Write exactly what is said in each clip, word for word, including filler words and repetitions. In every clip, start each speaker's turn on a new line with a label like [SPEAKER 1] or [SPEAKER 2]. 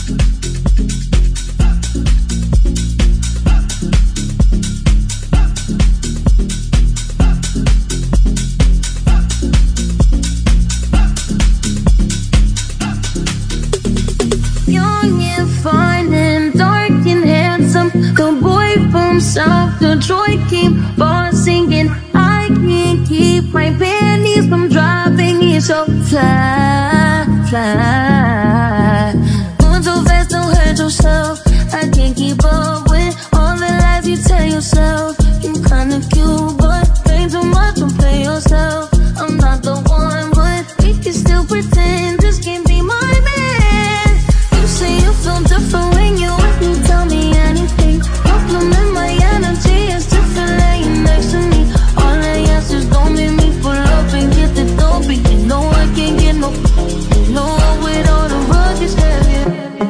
[SPEAKER 1] South Detroit, keep on singing. I can't keep my panties from dropping. It's so fly, fly. Going so fast, don't hurt yourself. I can't keep up with all the lies you tell yourself. You kinda cute, but ain't too much to play yourself. I'm not the one, but we can still pretend this can't be my man. You say you feel different when you when you tell me anything. Compliment my energy, it's different laying next to me. All I ask is don't make me pull up and get the dope. You know I can't get no, you know with all the rugged heavy.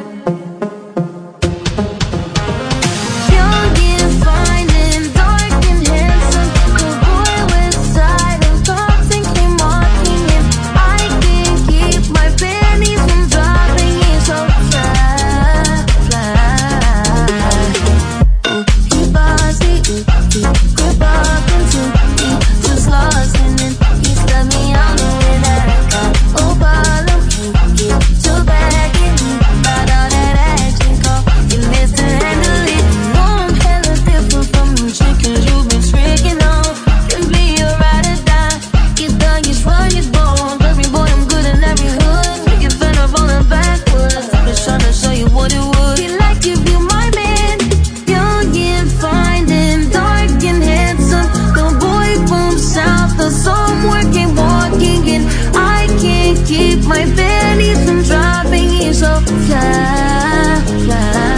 [SPEAKER 1] Young and fine and dark and handsome, the boy with side of thoughts and came walking in. I can't keep my panties from dropping. It's so fly, fly. Keep on sleeping, grip up into me, just lost in it. He stepped me out of it, I got oh bottom, get too back in me, about all that action call, you mishandle it. Know I'm hella different from them chickens you've been tricking on. Can be a ride or die, get done, get strong, get bold. Every boy, I'm good in every hood, make it fed up on the backwards. I'm just trying to show you what it would be like if you my man. Young and fine and dark and handsome, the boy from south of somewhere came walking in. I can't keep my panties from dropping. He's so fly, fly.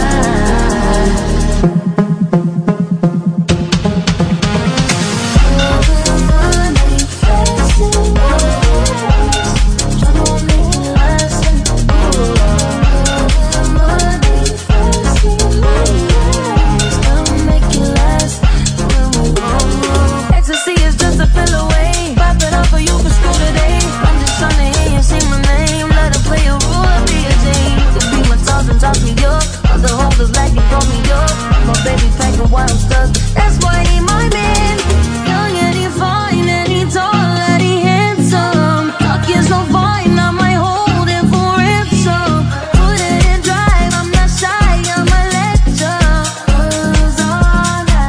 [SPEAKER 1] Ecstasy is just a pill away. Pop it up for you for school today. I'm just trying to hear you say my name. Let her play a role, be a Jane. Could be my thoughts and talk me up. Other holders like you call me up. My baby packing while I'm stuck. That's why he my man. Young and he fine and he tall and he handsome. Talking so fine, I might hold him for ransom. Put it in drive, I'm not shy, I'm a lecture. Was all that.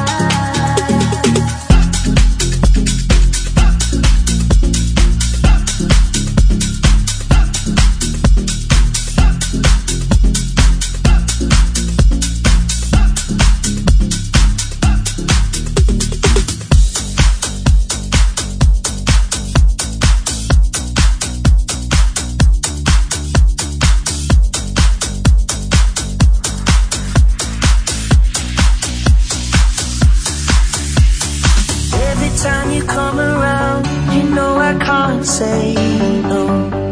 [SPEAKER 2] Every time you come around, you know I can't say no.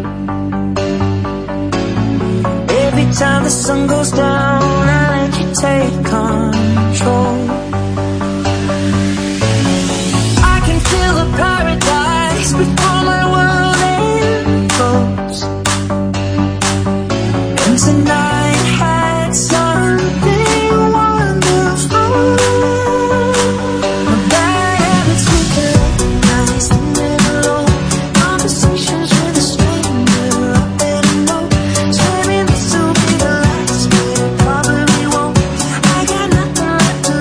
[SPEAKER 2] Every time the sun goes down, I let you take control. I can feel the paradise before my world implodes. And tonight had something wonderful. My bad habits we recognize them never low. Conversations with a stranger, I better know. Swearing this will be the last, but it probably won't. I got nothing left to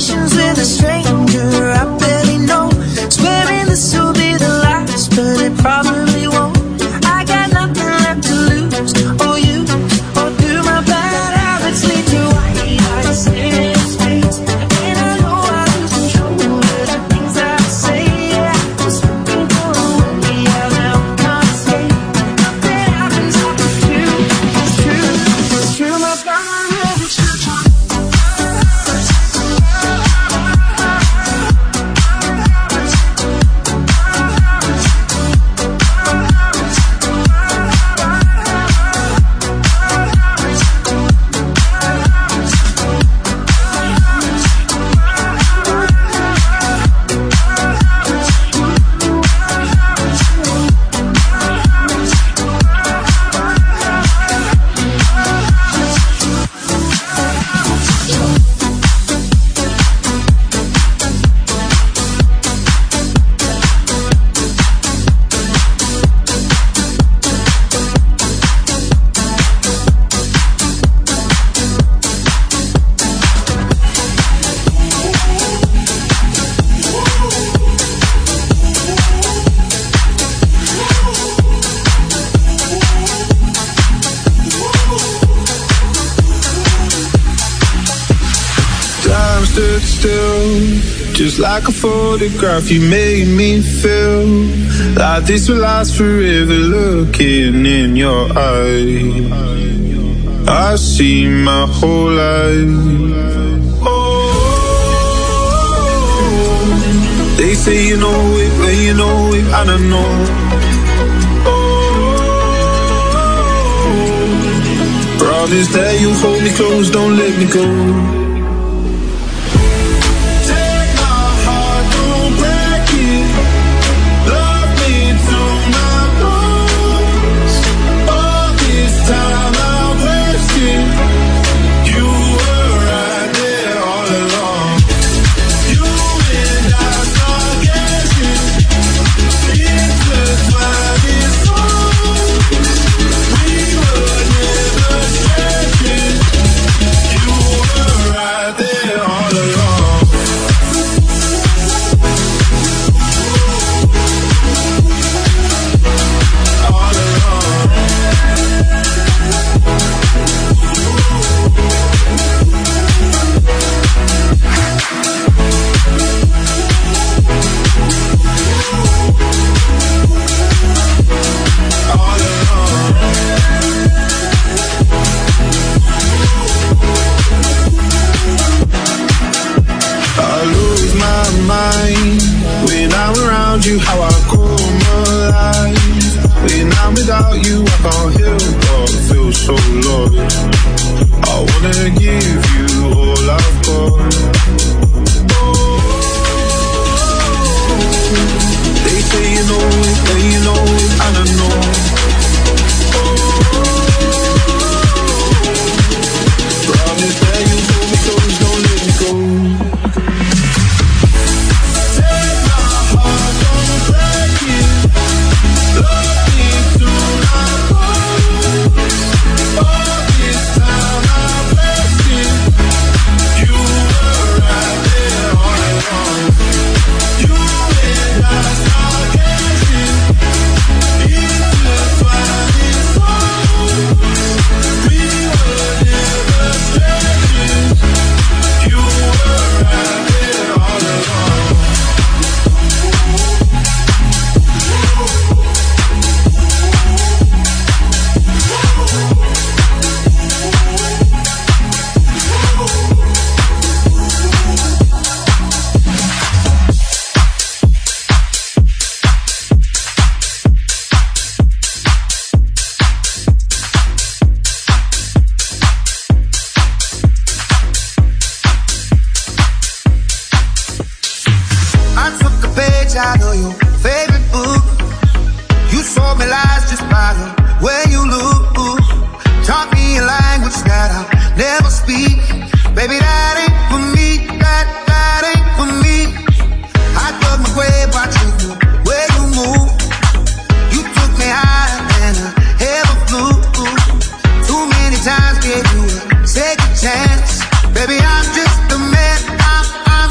[SPEAKER 2] conversations with a stranger I barely know. Swearing this will be the last, but it probably won't. I got nothing left to lose or use, or do my bad habits lead to white eyes in space? And I know I lose control of the things I say. Yeah, I was looking for a way out, now I can't escape. Nothing happens after two. It's true, it's true, my bad habits.
[SPEAKER 3] Stood still, just like a photograph. You made me feel like this will last forever. Looking in your eyes, I see my whole life. Oh, they say you know it, when you know it, I don't know. Oh, promise that you'll hold me close, don't let me go. You, how I come alive. When I'm without you, I can't help but feel so lost. I wanna give you all I've got. Oh, they say you know it, they you know it, I don't know. Oh, promise that you hold me close, don't let me go.
[SPEAKER 2] Second chance, baby, I'm just a man. I'm, I'm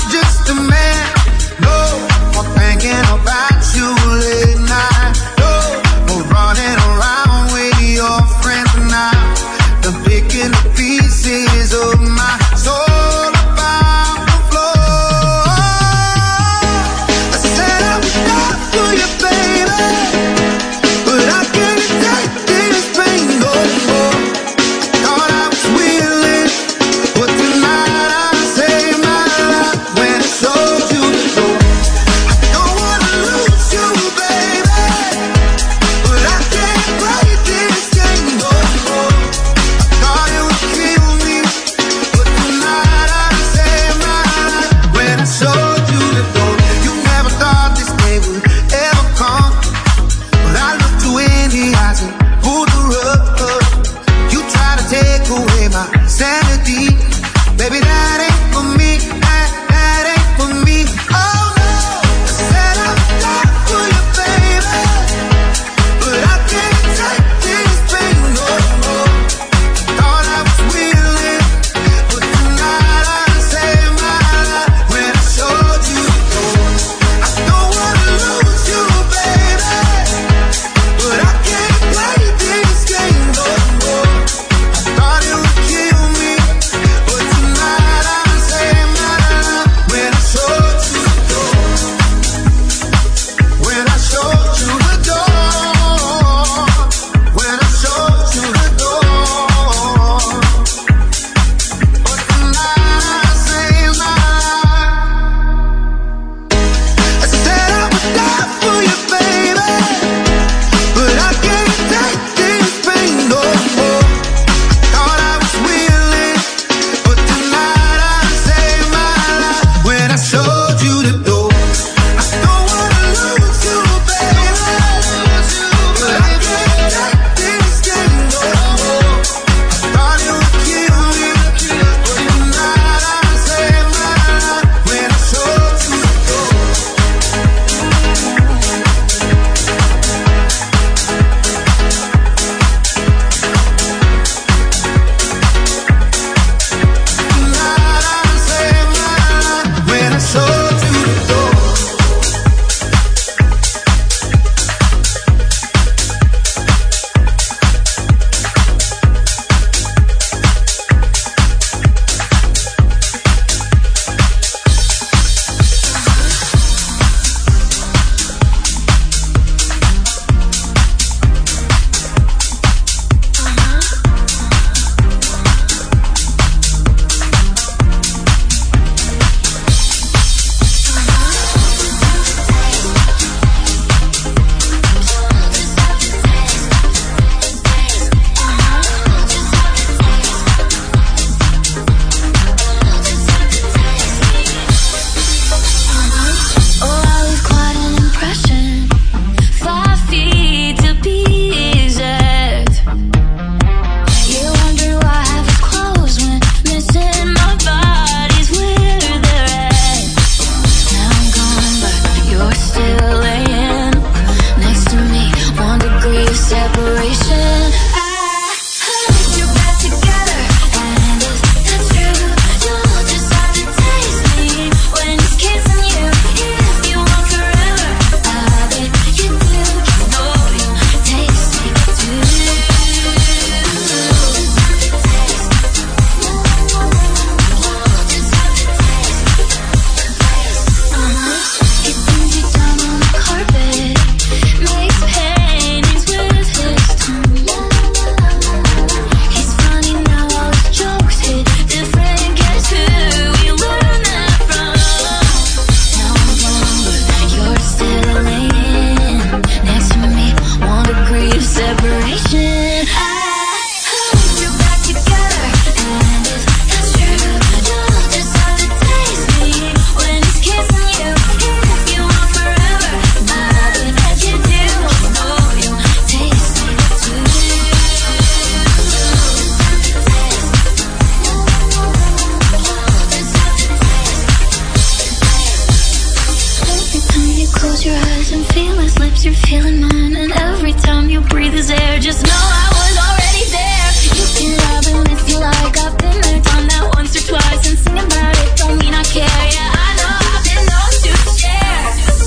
[SPEAKER 1] cause you're feeling mine. And every time you breathe is air, just know I was already there. You can love and if you like, I've been there, done that once or twice. And singing about it don't mean I care. Yeah, I know I've been known to share.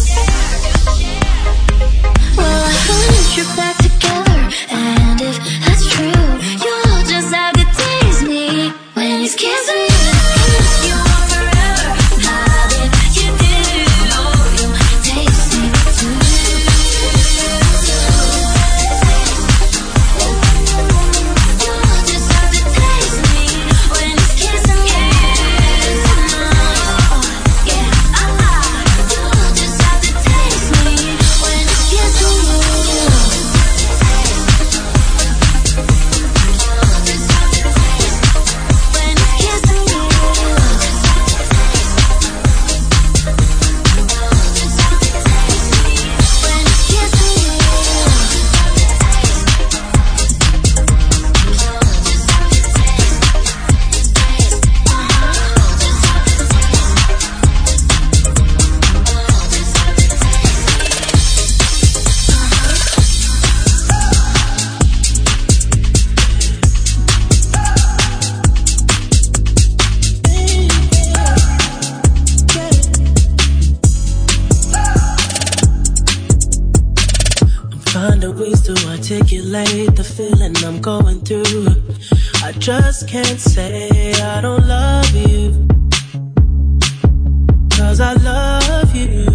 [SPEAKER 1] Well, I hope that you're back together, and if that's true, you'll just have to taste me when he's kissing you. You want forever, now that you do, you'll taste me too. You'll just have to taste me when he's kissing you. Yeah, you'll just have to taste me when he's kissing you.
[SPEAKER 2] Finding ways to articulate the feeling I'm going through. I just can't say I don't love you, cause I love you.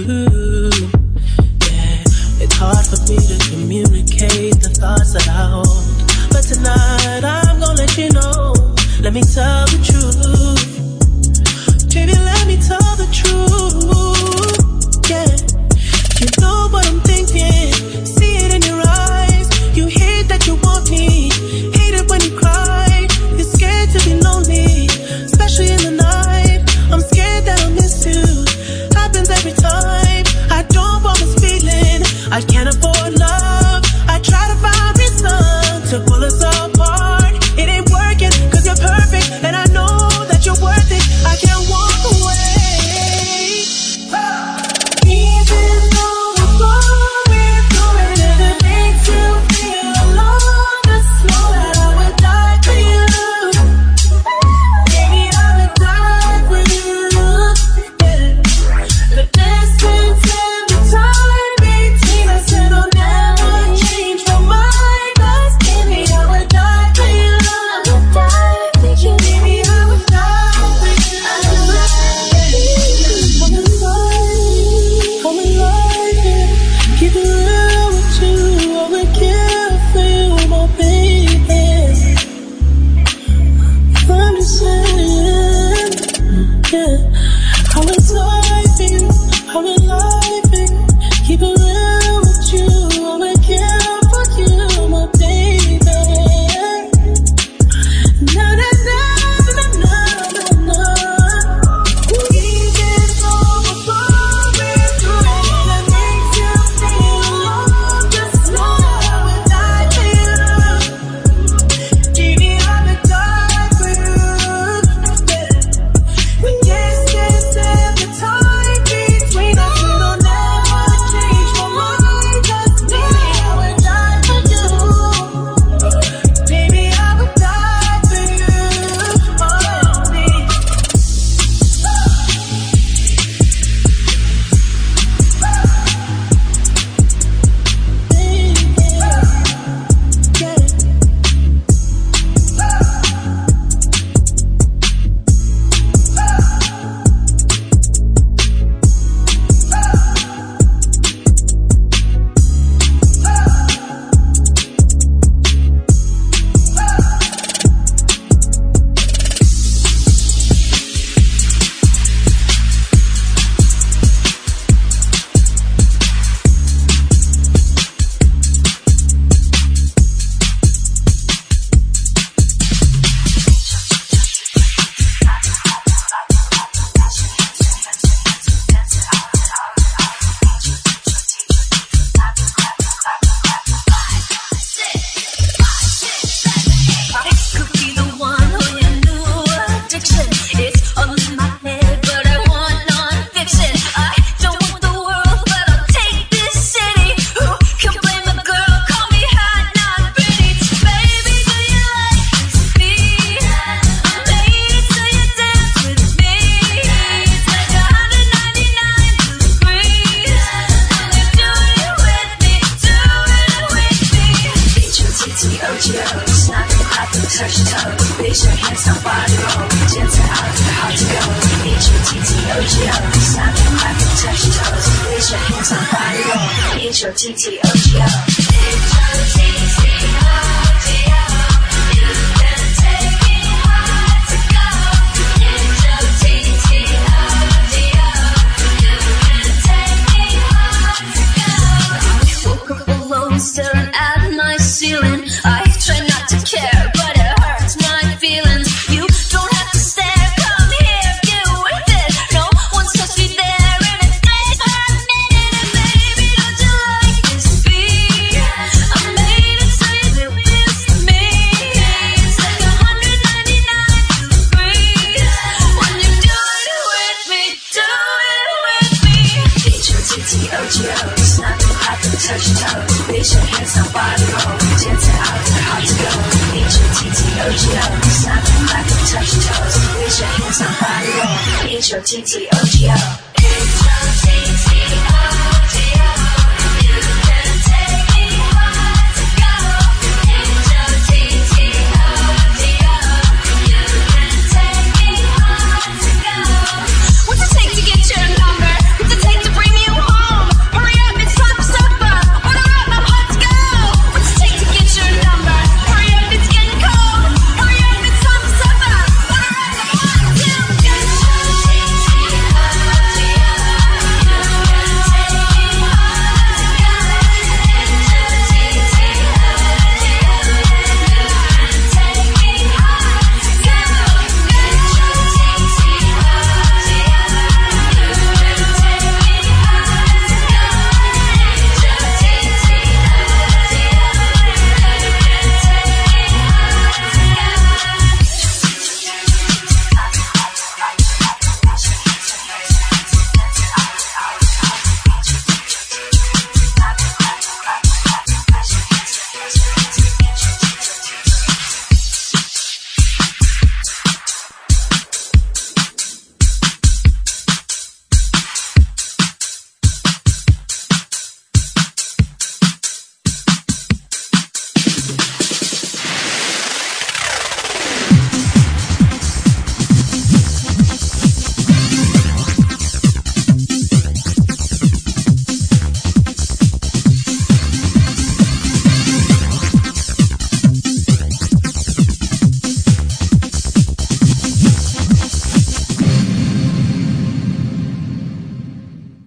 [SPEAKER 2] Yeah, it's hard for me to communicate the thoughts that I hold, but tonight I'm gonna let you know. Let me tell the truth, baby, let me tell the truth. Yeah, you know what I'm thinking, see it in your eyes. You hate that you want me, hate it when you cry. You're scared to be lonely, especially in the night. I'm scared that I'll miss you, happens every time. I don't want this feeling, I can't afford love. I try to find reason to pull us apart. It ain't working, cause you're perfect and
[SPEAKER 4] Snapping back and touch your toes. Raise your hands on body roll. H O T T O G O. H O T T O G O. You can take me hard to go. H O T T O G O. You can take me hard to go. I woke up alone staring at my ceiling. I try not to care, but it hurts my feelings. You don't have to stare, come here, get with it. No one's supposed to be there in a day for a minute. And baby, don't you like this beat? I made it so you live with me. It's like one hundred ninety-nine degrees when you do it with me, do it with me. H O T T O G O, snapping back and touch your toes. Raise your hands on body roll, dance it out, it's hard to go. H O T T O G O, snapping back and touch your toes. Raise your hands on body roll, H O T T O G O.